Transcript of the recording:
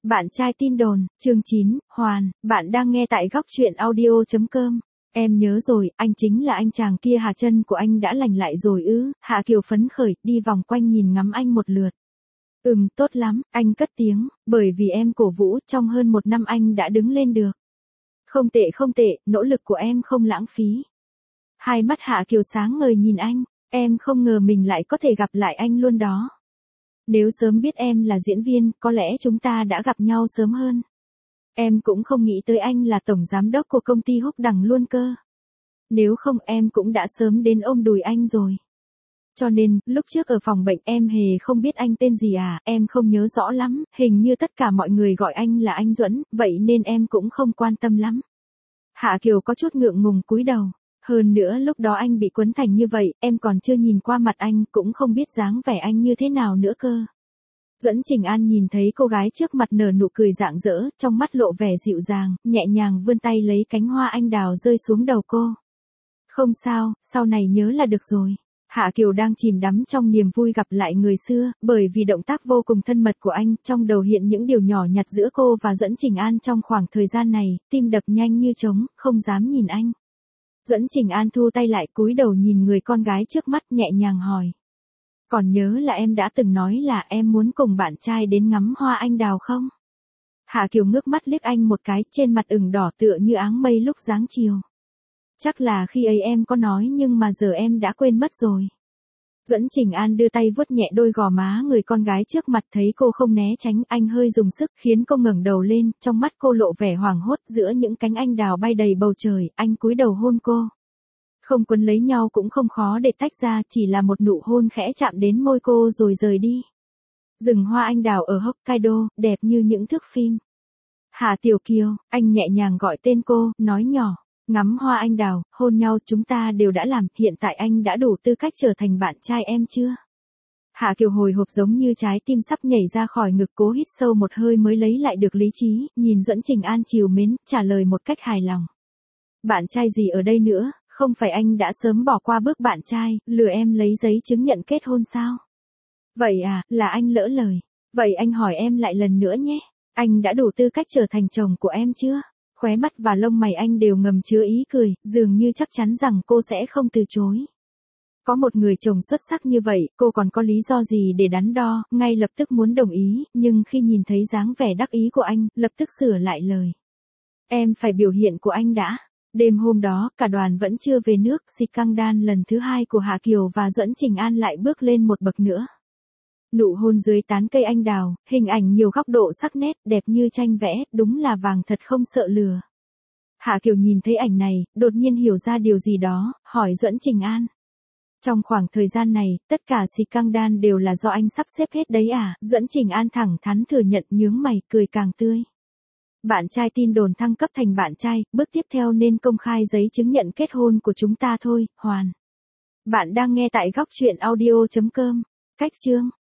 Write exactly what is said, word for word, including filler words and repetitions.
Bạn trai tin đồn, chương chín, Hoàn, bạn đang nghe tại góc truyện audio.com. Em nhớ rồi, anh chính là anh chàng kia hả, chân của anh đã lành lại rồi ư? Hạ Kiều phấn khởi, đi vòng quanh nhìn ngắm anh một lượt. Ừm, tốt lắm, anh cất tiếng, bởi vì em cổ vũ, trong hơn một năm anh đã đứng lên được. Không tệ không tệ, nỗ lực của em không lãng phí. Hai mắt Hạ Kiều sáng ngời nhìn anh, em không ngờ mình lại có thể gặp lại anh luôn đó. Nếu sớm biết em là diễn viên, có lẽ chúng ta đã gặp nhau sớm hơn. Em cũng không nghĩ tới anh là tổng giám đốc của công ty Húc Đằng luôn cơ. Nếu không em cũng đã sớm đến ôm đùi anh rồi. Cho nên, lúc trước ở phòng bệnh em hề không biết anh tên gì à, em không nhớ rõ lắm, hình như tất cả mọi người gọi anh là anh Duẫn, vậy nên em cũng không quan tâm lắm. Hạ Kiều có chút ngượng ngùng cúi đầu. Hơn nữa lúc đó anh bị quấn thành như vậy, em còn chưa nhìn qua mặt anh, cũng không biết dáng vẻ anh như thế nào nữa cơ. Duẫn Trình An nhìn thấy cô gái trước mặt nở nụ cười rạng rỡ, trong mắt lộ vẻ dịu dàng, nhẹ nhàng vươn tay lấy cánh hoa anh đào rơi xuống đầu cô. Không sao, sau này nhớ là được rồi. Hạ Kiều đang chìm đắm trong niềm vui gặp lại người xưa, bởi vì động tác vô cùng thân mật của anh, trong đầu hiện những điều nhỏ nhặt giữa cô và Duẫn Trình An trong khoảng thời gian này, tim đập nhanh như trống, không dám nhìn anh. Duẫn Trình An thu tay lại cúi đầu nhìn người con gái trước mắt nhẹ nhàng hỏi. Còn nhớ là em đã từng nói là em muốn cùng bạn trai đến ngắm hoa anh đào không? Hạ Kiều ngước mắt liếc anh một cái, trên mặt ửng đỏ tựa như áng mây lúc dáng chiều. Chắc là khi ấy em có nói nhưng mà giờ em đã quên mất rồi. Duẫn Trình An đưa tay vuốt nhẹ đôi gò má người con gái trước mặt, thấy cô không né tránh, anh hơi dùng sức khiến cô ngẩng đầu lên, trong mắt cô lộ vẻ hoảng hốt, giữa những cánh anh đào bay đầy bầu trời, anh cúi đầu hôn cô. Không quấn lấy nhau cũng không khó để tách ra, chỉ là một nụ hôn khẽ chạm đến môi cô rồi rời đi. Rừng hoa anh đào ở Hokkaido, đẹp như những thước phim. Hạ Tiểu Kiều, anh nhẹ nhàng gọi tên cô, nói nhỏ. Ngắm hoa anh đào, hôn nhau chúng ta đều đã làm, hiện tại anh đã đủ tư cách trở thành bạn trai em chưa? Hạ Kiều hồi hộp giống như trái tim sắp nhảy ra khỏi ngực, cố hít sâu một hơi mới lấy lại được lý trí, nhìn Duẫn Trình An trìu mến, trả lời một cách hài lòng. Bạn trai gì ở đây nữa, không phải anh đã sớm bỏ qua bước bạn trai, lừa em lấy giấy chứng nhận kết hôn sao? Vậy à, là anh lỡ lời. Vậy anh hỏi em lại lần nữa nhé, anh đã đủ tư cách trở thành chồng của em chưa? Khóe mắt và lông mày anh đều ngầm chứa ý cười, dường như chắc chắn rằng cô sẽ không từ chối. Có một người chồng xuất sắc như vậy, cô còn có lý do gì để đắn đo, ngay lập tức muốn đồng ý, nhưng khi nhìn thấy dáng vẻ đắc ý của anh, lập tức sửa lại lời. Em phải biểu hiện của anh đã. Đêm hôm đó, cả đoàn vẫn chưa về nước, scandal lần thứ hai của Hạ Kiều và Duẫn Trình An lại bước lên một bậc nữa. Nụ hôn dưới tán cây anh đào, hình ảnh nhiều góc độ sắc nét, đẹp như tranh vẽ, đúng là vàng thật không sợ lừa. Hạ Kiều nhìn thấy ảnh này, đột nhiên hiểu ra điều gì đó, hỏi Duẫn Trình An. Trong khoảng thời gian này, tất cả scandal đều là do anh sắp xếp hết đấy à? Duẫn Trình An thẳng thắn thừa nhận, nhướng mày, cười càng tươi. Bạn trai tin đồn thăng cấp thành bạn trai, bước tiếp theo nên công khai giấy chứng nhận kết hôn của chúng ta thôi, Hoàn. Bạn đang nghe tại góc truyện audio.com. Cách chương